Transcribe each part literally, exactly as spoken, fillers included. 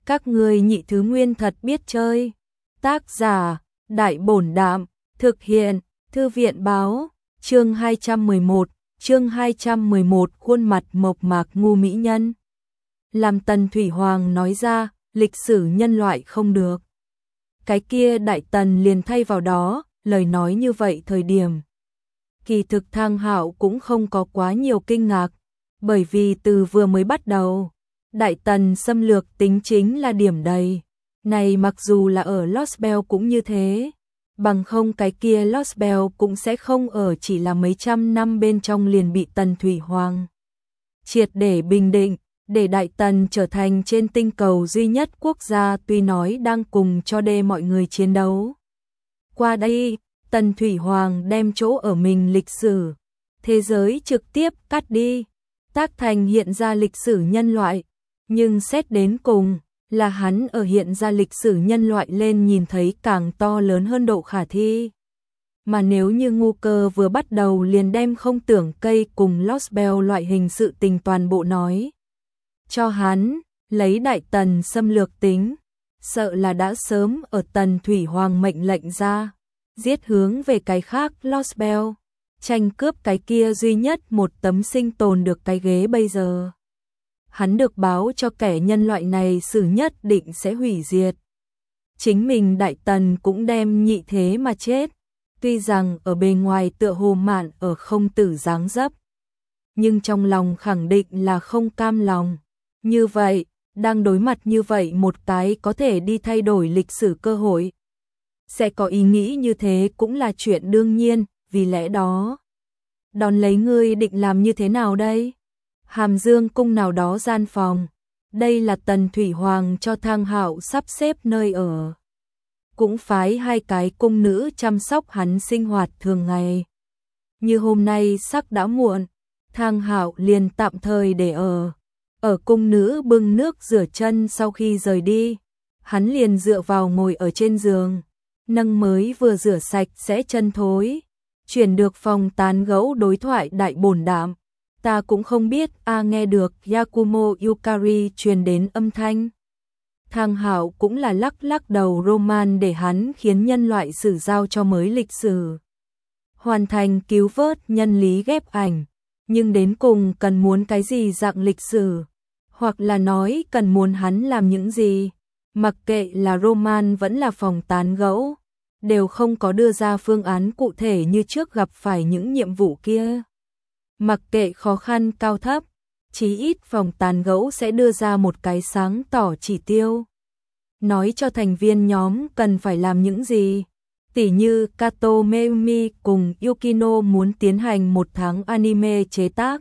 Các ngươi nhị thứ nguyên thật biết chơi. Tác giả, Đại Bổn Đạm, thực hiện, Thư viện Báo, chương hai trăm mười một, chương hai trăm mười một khuôn mặt mộc mạc ngu mỹ nhân. Làm Tần Thủy Hoàng nói ra, lịch sử nhân loại không được. Cái kia Đại Tần liền thay vào đó, lời nói như vậy thời điểm. Kỳ thực Thang Hạo cũng không có quá nhiều kinh ngạc, bởi vì từ vừa mới bắt đầu, Đại Tần xâm lược tính chính là điểm đầy. Này mặc dù là ở Lost Bell cũng như thế, bằng không cái kia Lost Bell cũng sẽ không ở chỉ là mấy trăm năm bên trong liền bị Tần Thủy Hoàng triệt để bình định, để Đại Tần trở thành trên tinh cầu duy nhất quốc gia tuy nói đang cùng cho đê mọi người chiến đấu. Qua đây, Tần Thủy Hoàng đem chỗ ở mình lịch sử, thế giới trực tiếp cắt đi, tác thành hiện ra lịch sử nhân loại, nhưng xét đến cùng là hắn ở hiện ra lịch sử nhân loại lên nhìn thấy càng to lớn hơn độ khả thi. Mà nếu như ngu cơ vừa bắt đầu liền đem không tưởng cây cùng Lost Bell loại hình sự tình toàn bộ nói cho hắn, lấy Đại Tần xâm lược tính, sợ là đã sớm ở Tần Thủy Hoàng mệnh lệnh ra, giết hướng về cái khác Lost Bell, tranh cướp cái kia duy nhất một tấm sinh tồn được cái ghế bây giờ. Hắn được báo cho kẻ nhân loại này xử nhất định sẽ hủy diệt. Chính mình Đại Tần cũng đem nhị thế mà chết, tuy rằng ở bề ngoài tựa hồ mạn ở không tử dáng dấp, nhưng trong lòng khẳng định là không cam lòng. Như vậy, đang đối mặt như vậy một cái có thể đi thay đổi lịch sử cơ hội, sẽ có ý nghĩ như thế cũng là chuyện đương nhiên, vì lẽ đó. Đón lấy ngươi định làm như thế nào đây? Hàm Dương cung nào đó gian phòng, đây là Tần Thủy Hoàng cho Thang Hạo sắp xếp nơi ở. Cũng phái hai cái cung nữ chăm sóc hắn sinh hoạt thường ngày. Như hôm nay sắc đã muộn, Thang Hạo liền tạm thời để ở. Ở cung nữ bưng nước rửa chân sau khi rời đi, hắn liền dựa vào ngồi ở trên giường, nâng mới vừa rửa sạch sẽ chân thối, chuyển được phòng tán gẫu đối thoại Đại Bổn Đạm. Ta cũng không biết a nghe được Yakumo Yukari truyền đến âm thanh. Thang Hạo cũng là lắc lắc đầu Roman để hắn khiến nhân loại sử giao cho mới lịch sử. Hoàn thành cứu vớt nhân lý ghép ảnh, nhưng đến cùng cần muốn cái gì dạng lịch sử, hoặc là nói cần muốn hắn làm những gì. Mặc kệ là Roman vẫn là phòng tán gẫu, đều không có đưa ra phương án cụ thể như trước gặp phải những nhiệm vụ kia. Mặc kệ khó khăn cao thấp, chí ít phòng tán gẫu sẽ đưa ra một cái sáng tỏ chỉ tiêu. Nói cho thành viên nhóm cần phải làm những gì. Tỉ như Kato Meumi cùng Yukino muốn tiến hành một tháng anime chế tác.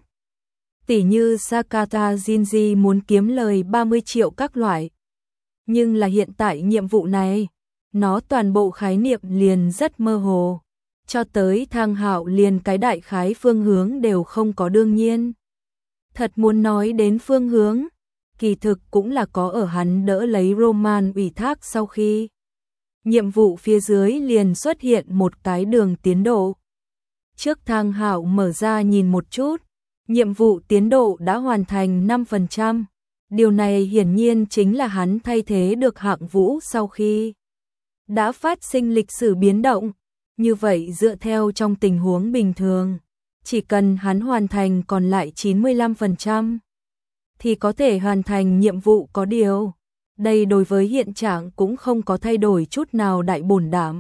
Tỉ như Sakata Shinji muốn kiếm lời ba mươi triệu các loại. Nhưng là hiện tại nhiệm vụ này, nó toàn bộ khái niệm liền rất mơ hồ. Cho tới Thang Hạo liền cái đại khái phương hướng đều không có đương nhiên. Thật muốn nói đến phương hướng, kỳ thực cũng là có ở hắn đỡ lấy Roman ủy thác sau khi. Nhiệm vụ phía dưới liền xuất hiện một cái đường tiến độ. Trước Thang Hạo mở ra nhìn một chút, nhiệm vụ tiến độ đã hoàn thành năm phần trăm. Điều này hiển nhiên chính là hắn thay thế được Hạng Vũ sau khi đã phát sinh lịch sử biến động. Như vậy dựa theo trong tình huống bình thường, chỉ cần hắn hoàn thành còn lại chín mươi lăm phần trăm thì có thể hoàn thành nhiệm vụ. Có điều, đây đối với hiện trạng cũng không có thay đổi chút nào Đại Bổn Đạm.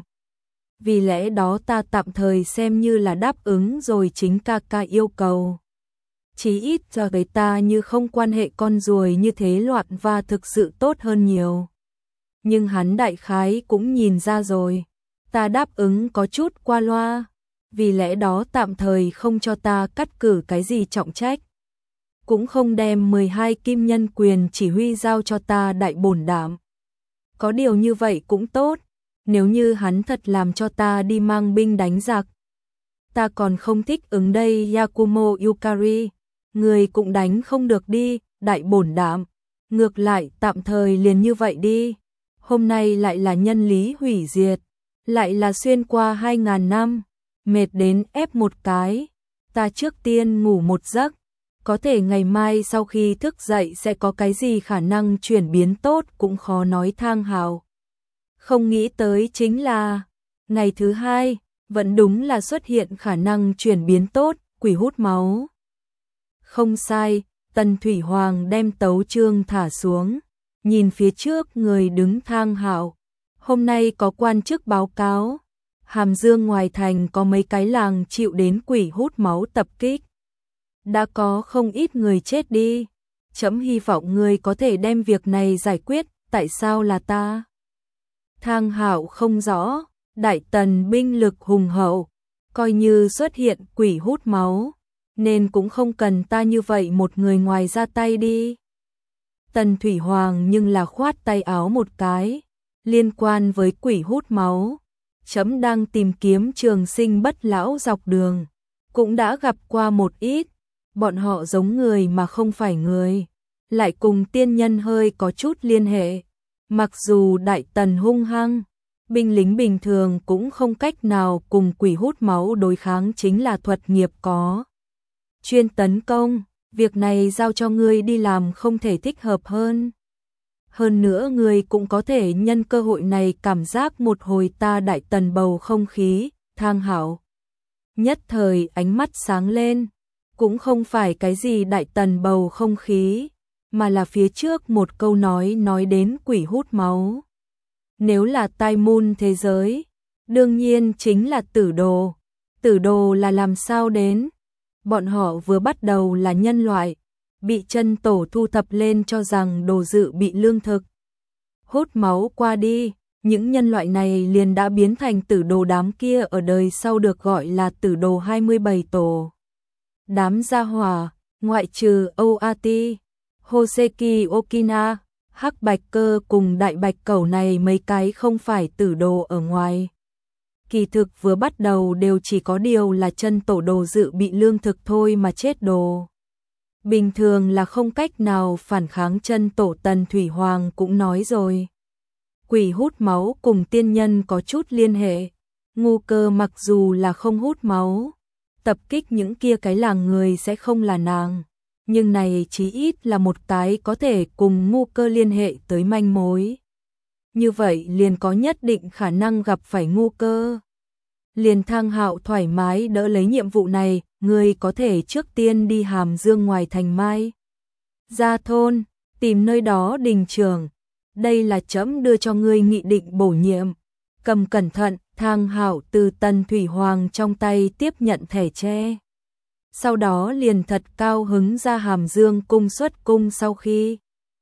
Vì lẽ đó ta tạm thời xem như là đáp ứng rồi chính ca ca yêu cầu. Chí ít cho với ta như không quan hệ con ruồi như thế loạn và thực sự tốt hơn nhiều. Nhưng hắn đại khái cũng nhìn ra rồi. Ta đáp ứng có chút qua loa, vì lẽ đó tạm thời không cho ta cắt cử cái gì trọng trách. Cũng không đem mười hai kim nhân quyền chỉ huy giao cho ta Đại Bổn Đạm. Có điều như vậy cũng tốt, nếu như hắn thật làm cho ta đi mang binh đánh giặc. Ta còn không thích ứng đây Yakumo Yukari, người cũng đánh không được đi, Đại Bổn Đạm. Ngược lại tạm thời liền như vậy đi, hôm nay lại là nhân lý hủy diệt. Lại là xuyên qua hai ngàn năm, mệt đến ép một cái, ta trước tiên ngủ một giấc, có thể ngày mai sau khi thức dậy sẽ có cái gì khả năng chuyển biến tốt cũng khó nói. Thang Hạo không nghĩ tới chính là ngày thứ hai, vẫn đúng là xuất hiện khả năng chuyển biến tốt, quỷ hút máu. Không sai, Tần Thủy Hoàng đem tấu chương thả xuống, nhìn phía trước người đứng. Thang Hạo, hôm nay có quan chức báo cáo, Hàm Dương ngoài thành có mấy cái làng chịu đến quỷ hút máu tập kích. Đã có không ít người chết đi, trẫm hy vọng người có thể đem việc này giải quyết. Tại sao là ta? Thang Hạo không rõ, Đại Tần binh lực hùng hậu, coi như xuất hiện quỷ hút máu, nên cũng không cần ta như vậy một người ngoài ra tay đi. Tần Thủy Hoàng nhưng là khoát tay áo một cái, liên quan với quỷ hút máu, trẫm đang tìm kiếm trường sinh bất lão dọc đường, cũng đã gặp qua một ít, bọn họ giống người mà không phải người, lại cùng tiên nhân hơi có chút liên hệ. Mặc dù Đại Tần hung hăng, binh lính bình thường cũng không cách nào cùng quỷ hút máu đối kháng, chính là thuật nghiệp có chuyên tấn công, việc này giao cho ngươi đi làm không thể thích hợp hơn. Hơn nữa ngươi cũng có thể nhân cơ hội này cảm giác một hồi ta Đại Tần bầu không khí. Thang Hạo nhất thời ánh mắt sáng lên, cũng không phải cái gì Đại Tần bầu không khí, mà là phía trước một câu nói nói đến quỷ hút máu. Nếu là tai môn thế giới, đương nhiên chính là Tử Đồ. Tử Đồ là làm sao đến? Bọn họ vừa bắt đầu là nhân loại, bị chân tổ thu thập lên cho rằng đồ dự bị lương thực. Hút máu qua đi, những nhân loại này liền đã biến thành Tử Đồ, đám kia ở đời sau được gọi là Tử Đồ hai mươi bảy tổ. Đám gia hỏa, ngoại trừ o a tê, Hoseki Okina, Hắc Bạch Cơ cùng Đại Bạch Cẩu này mấy cái không phải Tử Đồ ở ngoài. Kỳ thực vừa bắt đầu đều chỉ có điều là chân tổ đồ dự bị lương thực thôi mà chết đồ. Bình thường là không cách nào phản kháng. Chân tổ Tần Thủy Hoàng cũng nói rồi. Quỷ hút máu cùng tiên nhân có chút liên hệ. Ngu Cơ mặc dù là không hút máu, tập kích những kia cái làng người sẽ không là nàng. Nhưng này chí ít là một cái có thể cùng Ngu Cơ liên hệ tới manh mối. Như vậy liền có nhất định khả năng gặp phải Ngu Cơ. Liền Thang Hạo thoải mái đỡ lấy nhiệm vụ này, người có thể trước tiên đi Hàm Dương ngoài thành Mai Gia thôn, tìm nơi đó đình trưởng. Đây là trẫm đưa cho ngươi nghị định bổ nhiệm. Cầm cẩn thận. Thang Hạo từ Tần Thủy Hoàng trong tay tiếp nhận thẻ tre. Sau đó liền thật cao hứng ra Hàm Dương cung xuất cung. Sau khi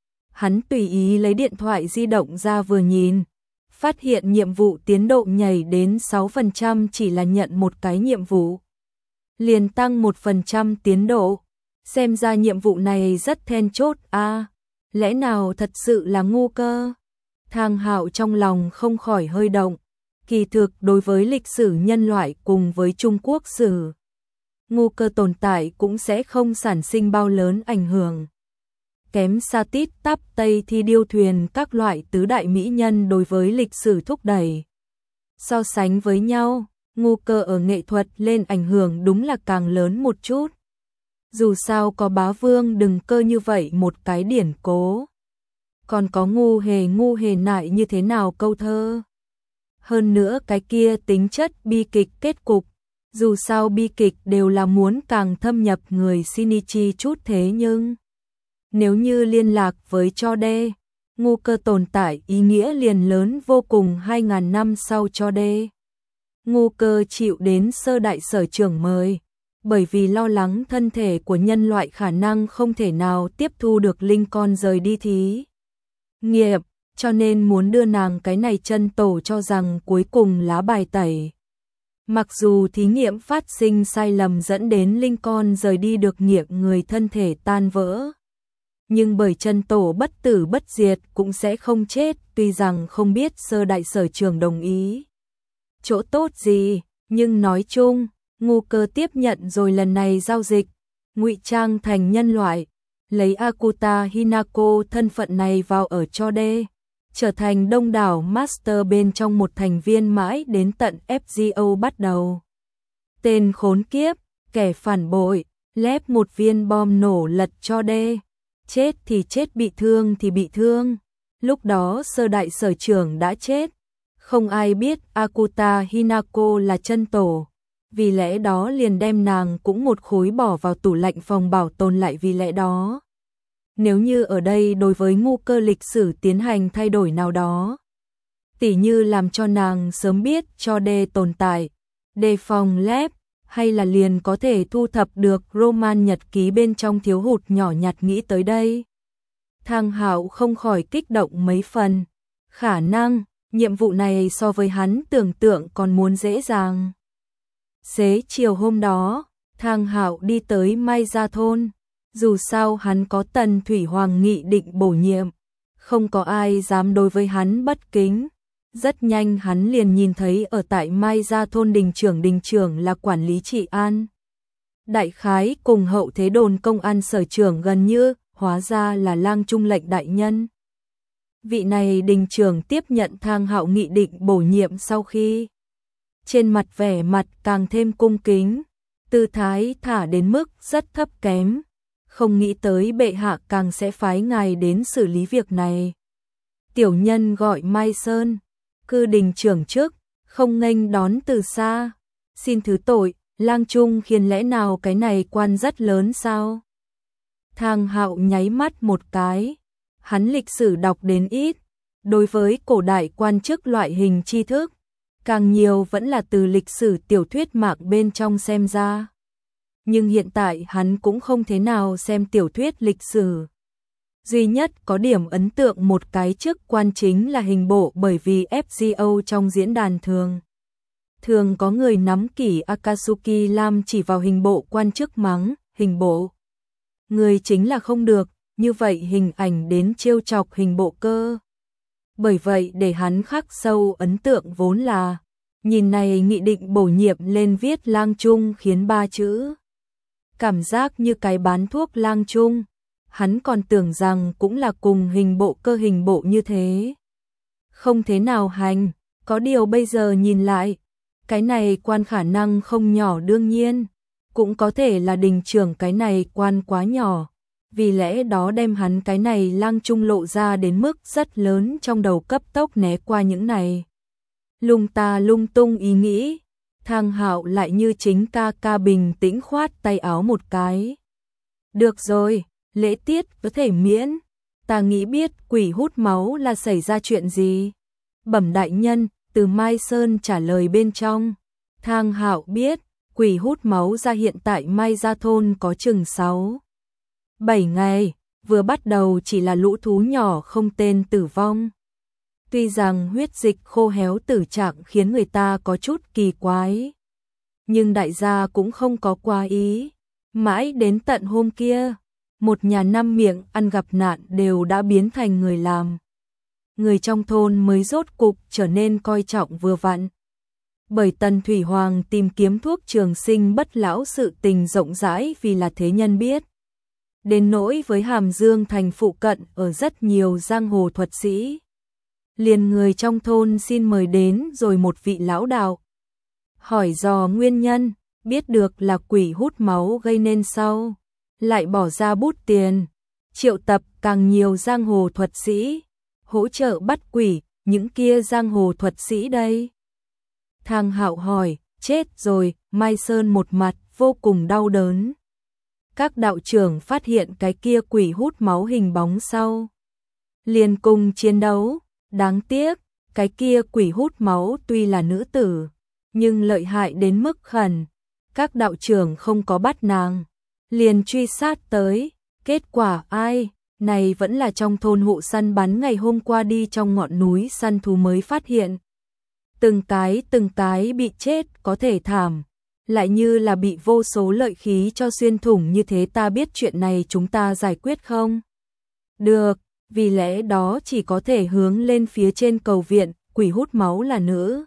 hắn tùy ý lấy điện thoại di động ra vừa nhìn, phát hiện nhiệm vụ tiến độ nhảy đến sáu phần trăm, chỉ là nhận một cái nhiệm vụ liền tăng một phần trăm tiến độ. Xem ra nhiệm vụ này rất then chốt a, à, lẽ nào thật sự là Ngu Cơ? Thang Hạo trong lòng không khỏi hơi động. Kỳ thực đối với lịch sử nhân loại cùng với Trung Quốc sử, Ngu Cơ tồn tại cũng sẽ không sản sinh bao lớn ảnh hưởng. Kém xa Tít Tắp Tây Thi Điêu Thuyền các loại tứ đại mỹ nhân đối với lịch sử thúc đẩy. So sánh với nhau, Ngu Cơ ở nghệ thuật lên ảnh hưởng đúng là càng lớn một chút. Dù sao có Bá Vương Đừng Cơ như vậy một cái điển cố. Còn có Ngu Hề Ngu Hề Nại như thế nào câu thơ. Hơn nữa cái kia tính chất bi kịch kết cục. Dù sao bi kịch đều là muốn càng thâm nhập người Shinichi chút, thế nhưng nếu như liên lạc với Cho Đê, Ngu Cơ tồn tại ý nghĩa liền lớn vô cùng. Hai ngàn năm sau Cho Đê, Ngu Cơ chịu đến sơ đại sở trưởng mời, bởi vì lo lắng thân thể của nhân loại khả năng không thể nào tiếp thu được linh con rời đi thí nghiệp, cho nên muốn đưa nàng cái này chân tổ cho rằng cuối cùng lá bài tẩy. Mặc dù thí nghiệm phát sinh sai lầm dẫn đến linh con rời đi được nghiệp người thân thể tan vỡ, nhưng bởi chân tổ bất tử bất diệt cũng sẽ không chết. Tuy rằng không biết sơ đại sở trưởng đồng ý chỗ tốt gì, nhưng nói chung Ngu Cơ tiếp nhận rồi lần này giao dịch, ngụy trang thành nhân loại, lấy Akuta Hinako thân phận này vào ở Cho Đê, trở thành đông đảo master bên trong một thành viên mãi đến tận ép giê o bắt đầu. Tên khốn kiếp, kẻ phản bội, lép một viên bom nổ lật cho đê. Chết thì chết, bị thương thì bị thương. Lúc đó sơ đại sở trưởng đã chết. Không ai biết Akuta Hinako là chân tổ. Vì lẽ đó liền đem nàng cũng một khối bỏ vào tủ lạnh phòng bảo tồn lại. Vì lẽ đó, nếu như ở đây đối với ngu cơ lịch sử tiến hành thay đổi nào đó, tỉ như làm cho nàng sớm biết cho đê tồn tại, đề phòng lép, hay là liền có thể thu thập được roman nhật ký bên trong thiếu hụt nhỏ nhặt. Nghĩ tới đây, Thang Hạo không khỏi kích động mấy phần. Khả năng, nhiệm vụ này so với hắn tưởng tượng còn muốn dễ dàng. Xế chiều hôm đó, Thang Hạo đi tới Mai Gia thôn. Dù sao hắn có Tần Thủy Hoàng nghị định bổ nhiệm, không có ai dám đối với hắn bất kính. Rất nhanh hắn liền nhìn thấy ở tại Mai Gia thôn đình trưởng đình trưởng là quản lý trị an. Đại khái cùng hậu thế đồn công an sở trưởng gần như, hóa ra là Lang Trung lệnh đại nhân. Vị này đình trưởng tiếp nhận Thang Hạo nghị định bổ nhiệm sau khi, trên mặt vẻ mặt càng thêm cung kính, tư thái thả đến mức rất thấp kém. Không nghĩ tới bệ hạ càng sẽ phái ngài đến xử lý việc này. Tiểu nhân gọi Mai Sơn, cư đình trưởng trước, không nghênh đón từ xa. Xin thứ tội, Lang Trung khiến lẽ nào cái này quan rất lớn sao? Thang Hạo nháy mắt một cái, hắn lịch sử đọc đến ít, đối với cổ đại quan chức loại hình tri thức, càng nhiều vẫn là từ lịch sử tiểu thuyết mạng bên trong xem ra. Nhưng hiện tại hắn cũng không thế nào xem tiểu thuyết lịch sử. Duy nhất có điểm ấn tượng một cái chức quan chính là hình bộ, bởi vì ép giê o trong diễn đàn thường thường có người nắm kỷ Akatsuki Lam chỉ vào hình bộ quan chức mắng, hình bộ. Người chính là không được, như vậy hình ảnh đến trêu chọc hình bộ cơ. Bởi vậy để hắn khắc sâu ấn tượng vốn là, nhìn này nghị định bổ nhiệm lên viết Lang Trung khiến ba chữ. Cảm giác như cái bán thuốc Lang Trung, hắn còn tưởng rằng cũng là cùng hình bộ cơ hình bộ như thế. Không thế nào hành, có điều bây giờ nhìn lại, cái này quan khả năng không nhỏ, đương nhiên, cũng có thể là đình trưởng cái này quan quá nhỏ, vì lẽ đó đem hắn cái này Lang Trung lộ ra đến mức rất lớn, trong đầu cấp tốc né qua những này lung ta lung tung ý nghĩ. Thang Hạo lại như chính ca ca bình tĩnh khoát tay áo một cái. Được rồi, lễ tiết có thể miễn. Ta nghĩ biết quỷ hút máu là xảy ra chuyện gì. Bẩm đại nhân, từ Mai Sơn trả lời bên trong. Thang Hạo biết, quỷ hút máu ra hiện tại Mai Gia thôn có chừng sáu bảy ngày, vừa bắt đầu chỉ là lũ thú nhỏ không tên tử vong. Tuy rằng huyết dịch khô héo tử trạng khiến người ta có chút kỳ quái, nhưng đại gia cũng không có quá ý. Mãi đến tận hôm kia, một nhà năm miệng ăn gặp nạn đều đã biến thành người làm. Người trong thôn mới rốt cục trở nên coi trọng vừa vặn. Bởi Tần Thủy Hoàng tìm kiếm thuốc trường sinh bất lão sự tình rộng rãi vì là thế nhân biết. Đến nỗi với Hàm Dương thành phụ cận ở rất nhiều giang hồ thuật sĩ. Liền người trong thôn xin mời đến rồi một vị lão đạo. Hỏi dò nguyên nhân, biết được là quỷ hút máu gây nên sau. Lại bỏ ra bút tiền, triệu tập càng nhiều giang hồ thuật sĩ, hỗ trợ bắt quỷ, những kia giang hồ thuật sĩ đây. Thang Hạo hỏi, chết rồi, Mai Sơn một mặt vô cùng đau đớn. Các đạo trưởng phát hiện cái kia quỷ hút máu hình bóng sau. Liền cùng chiến đấu, đáng tiếc, cái kia quỷ hút máu tuy là nữ tử, nhưng lợi hại đến mức khẩn. Các đạo trưởng không có bắt nàng, liền truy sát tới, kết quả ai, này vẫn là trong thôn hộ săn bắn ngày hôm qua đi trong ngọn núi săn thú mới phát hiện. Từng cái từng cái bị chết có thể thảm, lại như là bị vô số lợi khí cho xuyên thủng như thế. Ta biết chuyện này chúng ta giải quyết không? Được, vì lẽ đó chỉ có thể hướng lên phía trên cầu viện, quỷ hút máu là nữ.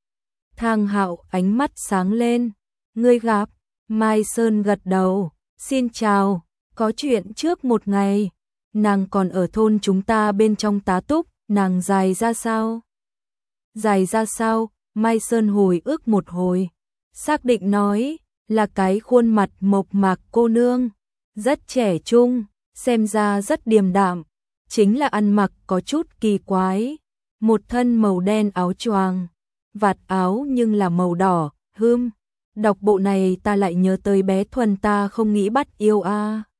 Thang Hạo ánh mắt sáng lên, ngươi gặp, Mai Sơn gật đầu, xin chào, có chuyện trước một ngày, nàng còn ở thôn chúng ta bên trong tá túc, nàng dài ra sao? Dài ra sao? Mai Sơn hồi ức một hồi, xác định nói, là cái khuôn mặt mộc mạc cô nương, rất trẻ trung, xem ra rất điềm đạm, chính là ăn mặc có chút kỳ quái, một thân màu đen áo choàng, vạt áo nhưng là màu đỏ, hươm. Đọc bộ này ta lại nhớ tới bé Thuần ta không nghĩ bắt yêu a.